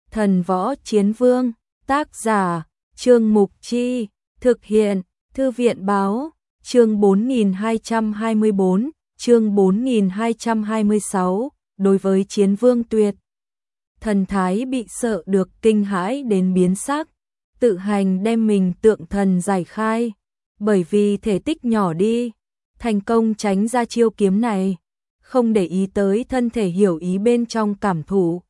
Thần võ chiến vương, tác giả, Trương Mục Chi, thực hiện, Thư viện báo, chương 4224, chương 4226, đối với chiến vương Tuyệt. Thần thái bị sợ được kinh hãi đến biến sắc, tự hành đem mình tượng thần giải khai, bởi vì thể tích nhỏ đi, thành công tránh ra chiêu kiếm này, không để ý tới thân thể hiểu ý bên trong cảm thụ.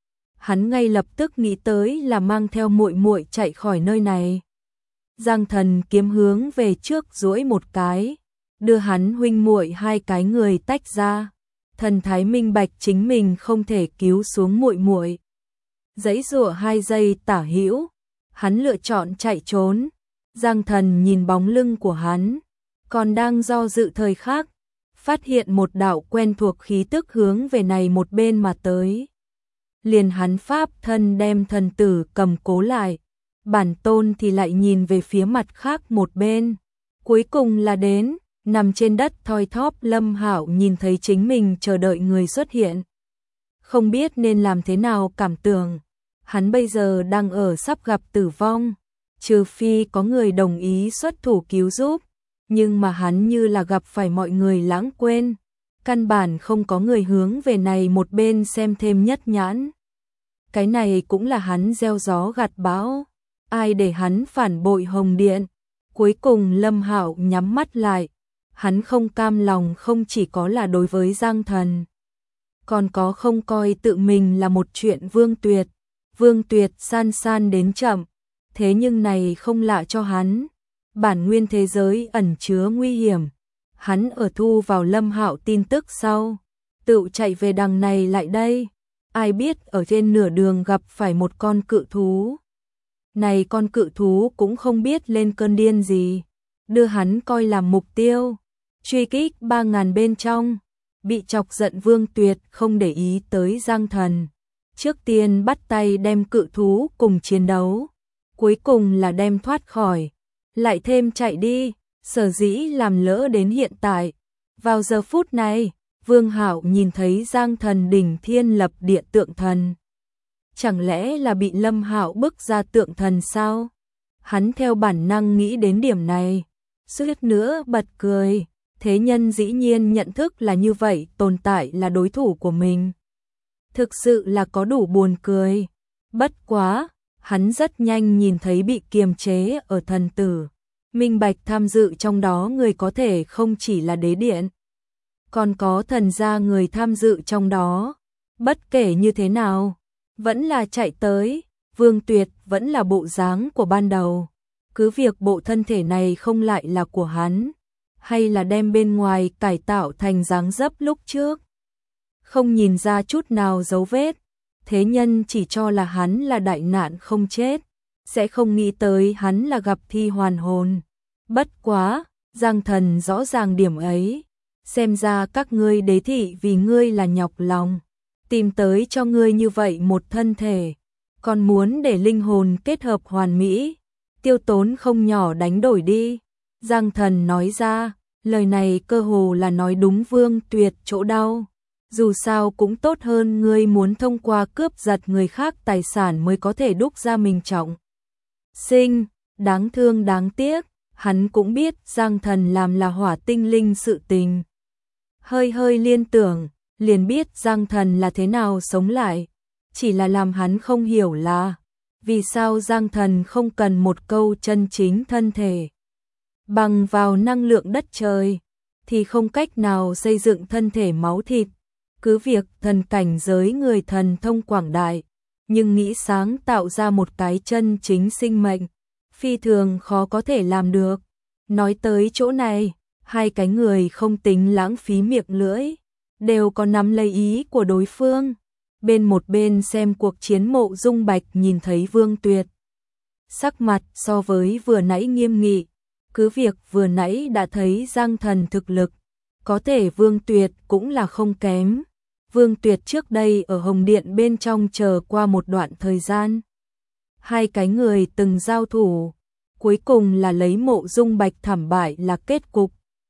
Hắn ngay lập tức nghĩ tới là mang theo muội muội chạy khỏi nơi này. Giang Thần kiếm hướng về trước duỗi một cái, đưa hắn huynh muội hai cái người tách ra. Thần thái minh bạch chính mình không thể cứu xuống muội muội. Giãy giụa 2 giây tả hữu, hắn lựa chọn chạy trốn. Giang Thần nhìn bóng lưng của hắn, còn đang do dự thời khắc, phát hiện một đạo quen thuộc khí tức hướng về này một bên mà tới. Liền hắn pháp thân đem thần tử cầm cố lại, bản tôn thì lại nhìn về phía mặt khác một bên. Cuối cùng là đến, nằm trên đất thoi thóp Lâm Hạo nhìn thấy chính mình chờ đợi người xuất hiện. Không biết nên làm thế nào cảm tưởng, hắn bây giờ đang ở sắp gặp tử vong, trừ phi có người đồng ý xuất thủ cứu giúp, nhưng mà hắn như là gặp phải mọi người lãng quên, căn bản không có người hướng về này một bên xem thêm nhất nhãn. Cái này cũng là hắn gieo gió gặt bão, ai để hắn phản bội Hồng Điện. Cuối cùng Lâm Hạo nhắm mắt lại, hắn không cam lòng không chỉ có là đối với Giang Thần, còn có không coi tự mình là một chuyện Vương Tuyệt. Vương Tuyệt san san đến chậm, thế nhưng này không lạ cho hắn. Bản nguyên thế giới ẩn chứa nguy hiểm, hắn ở thu vào Lâm Hạo tin tức sau, tự chạy về đằng này lại đây. Ai biết ở trên nửa đường gặp phải một con cự thú. Này con cự thú cũng không biết lên cơn điên gì, đưa hắn coi làm mục tiêu, truy kích 3000 bên trong. Bị chọc giận Vương Tuyệt không để ý tới Giang Thần, trước tiên bắt tay đem cự thú cùng chiến đấu, cuối cùng là đem thoát khỏi, lại thêm chạy đi, sở dĩ làm lỡ đến hiện tại. Vào giờ phút này, Vương Hạo nhìn thấy Giang Thần đỉnh thiên lập địa tượng thần. Chẳng lẽ là bị Lâm Hạo bức ra tượng thần sao? Hắn theo bản năng nghĩ đến điểm này, suýt nữa bật cười. Thế nhân dĩ nhiên nhận thức là như vậy tồn tại là đối thủ của mình. Thực sự là có đủ buồn cười. Bất quá, hắn rất nhanh nhìn thấy bị kiềm chế ở thần tử. Minh bạch tham dự trong đó người có thể không chỉ là đế điện, còn có thần gia người tham dự trong đó. Bất kể như thế nào, vẫn là chạy tới, Vương Tuyệt vẫn là bộ dáng của ban đầu. Cứ việc bộ thân thể này không lại là của hắn, hay là đem bên ngoài cải tạo thành dáng dấp lúc trước, không nhìn ra chút nào dấu vết, thế nhân chỉ cho là hắn là đại nạn không chết, sẽ không nghĩ tới hắn là gặp thi hoàn hồn. Bất quá, Giang Thần rõ ràng điểm ấy, xem ra các ngươi đế thị vì ngươi là nhọc lòng, tìm tới cho ngươi như vậy một thân thể, còn muốn để linh hồn kết hợp hoàn mỹ, tiêu tốn không nhỏ đánh đổi đi. Giang Thần nói ra, lời này cơ hồ là nói đúng Vương Tuyệt chỗ đau. Dù sao cũng tốt hơn ngươi muốn thông qua cướp giật người khác tài sản mới có thể đúc ra mình trọng sinh. Đáng thương đáng tiếc, hắn cũng biết Giang Thần làm là hỏa tinh linh sự tình. Hơi hơi liên tưởng, liền biết Giang Thần là thế nào sống lại. Chỉ là làm hắn không hiểu là, vì sao Giang Thần không cần một câu chân chính thân thể. Bằng vào năng lượng đất trời, thì không cách nào xây dựng thân thể máu thịt. Cứ việc thần cảnh giới người thần thông quảng đại, nhưng nghĩ sáng tạo ra một cái chân chính sinh mệnh, phi thường khó có thể làm được. Nói tới chỗ này, hai cái người không tính lãng phí miệng lưỡi, đều có nắm lấy ý của đối phương. Bên một bên xem cuộc chiến Mộ Dung Bạch nhìn thấy Vương Tuyệt, sắc mặt so với vừa nãy nghiêm nghị. Cứ việc vừa nãy đã thấy Giang Thần thực lực, có thể Vương Tuyệt cũng là không kém. Vương Tuyệt trước đây ở Hồng Điện bên trong chờ qua một đoạn thời gian. Hai cái người từng giao thủ, cuối cùng là lấy Mộ Dung Bạch thảm bại là kết cục.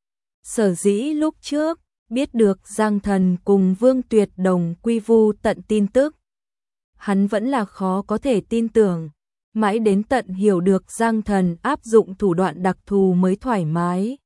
Sở dĩ lúc trước, biết được Giang Thần cùng Vương Tuyệt đồng quy vu tận tin tức, hắn vẫn là khó có thể tin tưởng, mãi đến tận hiểu được Giang Thần áp dụng thủ đoạn đặc thù mới thoải mái.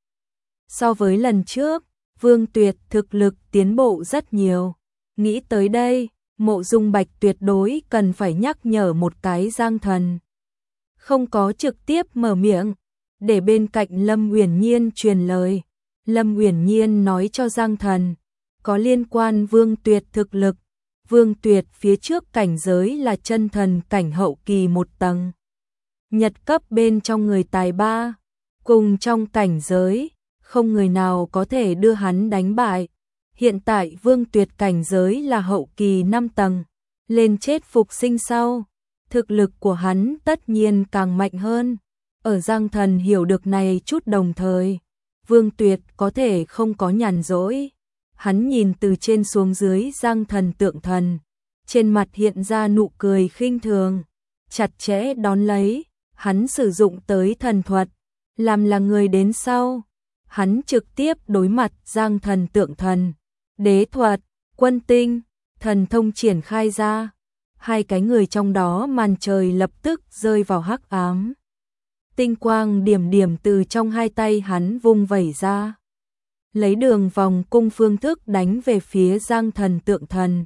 So với lần trước, Vương Tuyệt thực lực tiến bộ rất nhiều. Nghĩ tới đây, Mộ Dung Bạch tuyệt đối cần phải nhắc nhở một cái Giang Thần. Không có trực tiếp mở miệng, để bên cạnh Lâm Uyển Nhiên truyền lời. Lâm Uyển Nhiên nói cho Giang Thần, có liên quan Vương Tuyệt thực lực. Vương Tuyệt phía trước cảnh giới là chân thần cảnh hậu kỳ một tầng. Nhật cấp bên trong người tài ba, cùng trong cảnh giới, không người nào có thể đưa hắn đánh bại. Hiện tại Vương Tuyệt cảnh giới là hậu kỳ 5 tầng, lên chết phục sinh sau, thực lực của hắn tất nhiên càng mạnh hơn. Ở Giang Thần hiểu được này chút đồng thời, Vương Tuyệt có thể không có nhàn rỗi. Hắn nhìn từ trên xuống dưới Giang Thần tượng thần, trên mặt hiện ra nụ cười khinh thường, chặt chẽ đón lấy, hắn sử dụng tới thần thuật, làm là người đến sau. Hắn trực tiếp đối mặt Giang Thần tượng thần, đế thuật, quân tinh, thần thông triển khai ra. Hai cái người trong đó màn trời lập tức rơi vào hắc ám. Tinh quang điểm điểm từ trong hai tay hắn vung vẩy ra, lấy đường vòng cung phương thức đánh về phía Giang Thần tượng thần.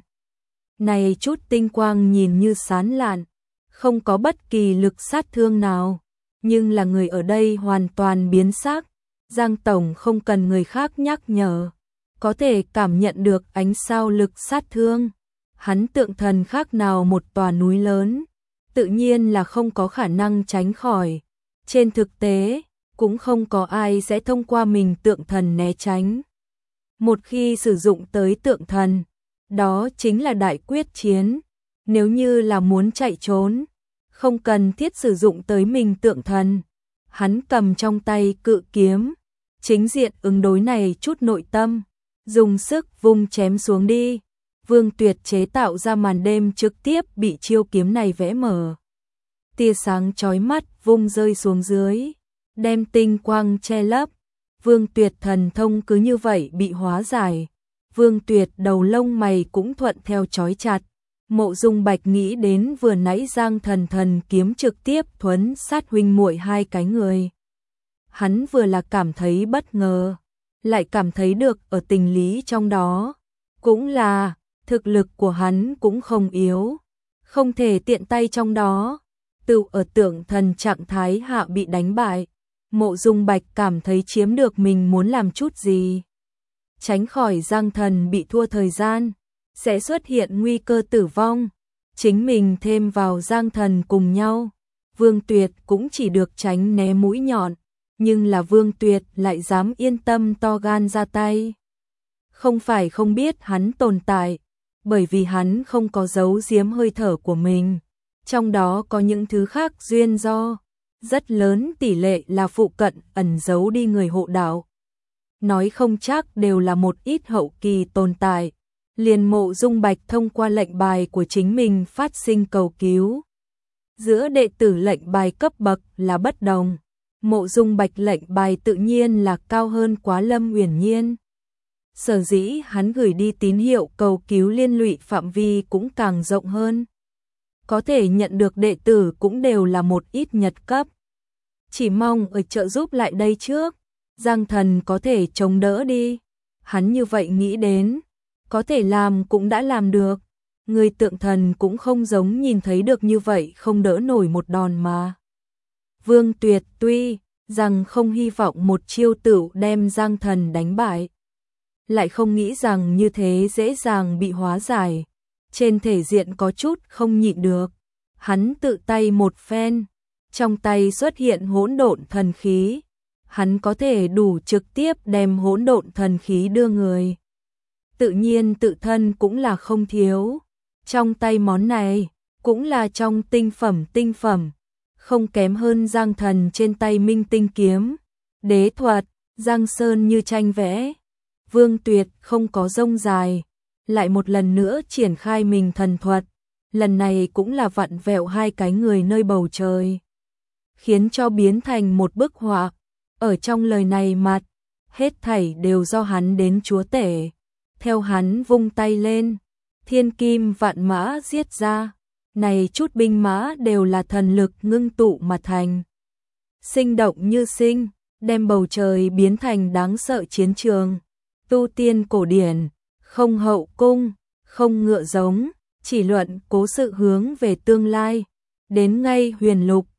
Này chút tinh quang nhìn như sán lạn, không có bất kỳ lực sát thương nào, nhưng là người ở đây hoàn toàn biến sắc. Giang Tổng không cần người khác nhắc nhở, có thể cảm nhận được ánh sao lực sát thương. Hắn tượng thần khác nào một tòa núi lớn, tự nhiên là không có khả năng tránh khỏi. Trên thực tế, cũng không có ai sẽ thông qua mình tượng thần né tránh. Một khi sử dụng tới tượng thần, đó chính là đại quyết chiến. Nếu như là muốn chạy trốn, không cần thiết sử dụng tới mình tượng thần. Hắn cầm trong tay cự kiếm, chính diện ứng đối này chút nội tâm, dùng sức vung chém xuống đi. Vương Tuyệt chế tạo ra màn đêm trực tiếp bị chiêu kiếm này vẽ mở. Tia sáng chói mắt vung rơi xuống dưới, đem tinh quang che lấp. Vương Tuyệt thần thông cứ như vậy bị hóa giải. Vương Tuyệt đầu lông mày cũng thuận theo chói chặt. Mộ Dung Bạch nghĩ đến vừa nãy Giang Thần kiếm trực tiếp thuấn sát huynh muội hai cái người. Hắn vừa là cảm thấy bất ngờ, lại cảm thấy được ở tình lý trong đó. Cũng là, thực lực của hắn cũng không yếu, không thể tiện tay trong đó. Tự ở tượng thần trạng thái hạ bị đánh bại, Mộ Dung Bạch cảm thấy chiếm được mình muốn làm chút gì. Tránh khỏi Giang Thần bị thua thời gian, sẽ xuất hiện nguy cơ tử vong. Chính mình thêm vào Giang Thần cùng nhau, Vương Tuyệt cũng chỉ được tránh né mũi nhọn, nhưng là Vương Tuyệt lại dám yên tâm to gan ra tay. Không phải không biết hắn tồn tại, bởi vì hắn không có giấu giếm hơi thở của mình. Trong đó có những thứ khác duyên do, rất lớn tỷ lệ là phụ cận ẩn giấu đi người hộ đạo. Nói không chắc đều là một ít hậu kỳ tồn tại. Liền Mộ Dung Bạch thông qua lệnh bài của chính mình phát sinh cầu cứu. Giữa đệ tử lệnh bài cấp bậc là bất đồng. Mộ Dung Bạch lệnh bài tự nhiên là cao hơn quá Lâm Uyển Nhiên. Sở dĩ hắn gửi đi tín hiệu cầu cứu liên lụy phạm vi cũng càng rộng hơn. Có thể nhận được đệ tử cũng đều là một ít nhật cấp. Chỉ mong ở trợ giúp lại đây trước, Giang Thần có thể chống đỡ đi. Hắn như vậy nghĩ đến, có thể làm cũng đã làm được. Người tượng thần cũng không giống nhìn thấy được như vậy không đỡ nổi một đòn mà. Vương Tuyệt tuy rằng không hy vọng một chiêu tựu đem Giang Thần đánh bại, lại không nghĩ rằng như thế dễ dàng bị hóa giải. Trên thể diện có chút không nhịn được, hắn tự tay một phen, trong tay xuất hiện hỗn độn thần khí. Hắn có thể đủ trực tiếp đem hỗn độn thần khí đưa người. Tự nhiên tự thân cũng là không thiếu. Trong tay món này, cũng là trong tinh phẩm, không kém hơn Giang Thần trên tay Minh Tinh kiếm. Đế thuật, Giang Sơn như tranh vẽ. Vương Tuyệt không có rông dài, lại một lần nữa triển khai mình thần thuật. Lần này cũng là vặn vẹo hai cái người nơi bầu trời, khiến cho biến thành một bức họa. Ở trong lời này mặt, hết thảy đều do hắn đến chúa tể. Theo hắn vung tay lên, thiên kim vạn mã giết ra, này chút binh mã đều là thần lực ngưng tụ mà thành. Sinh động như sinh, đem bầu trời biến thành đáng sợ chiến trường. Tu tiên cổ điển, không hậu cung, không ngựa giống, chỉ luận cố sự hướng về tương lai. Đến ngay huyền lục,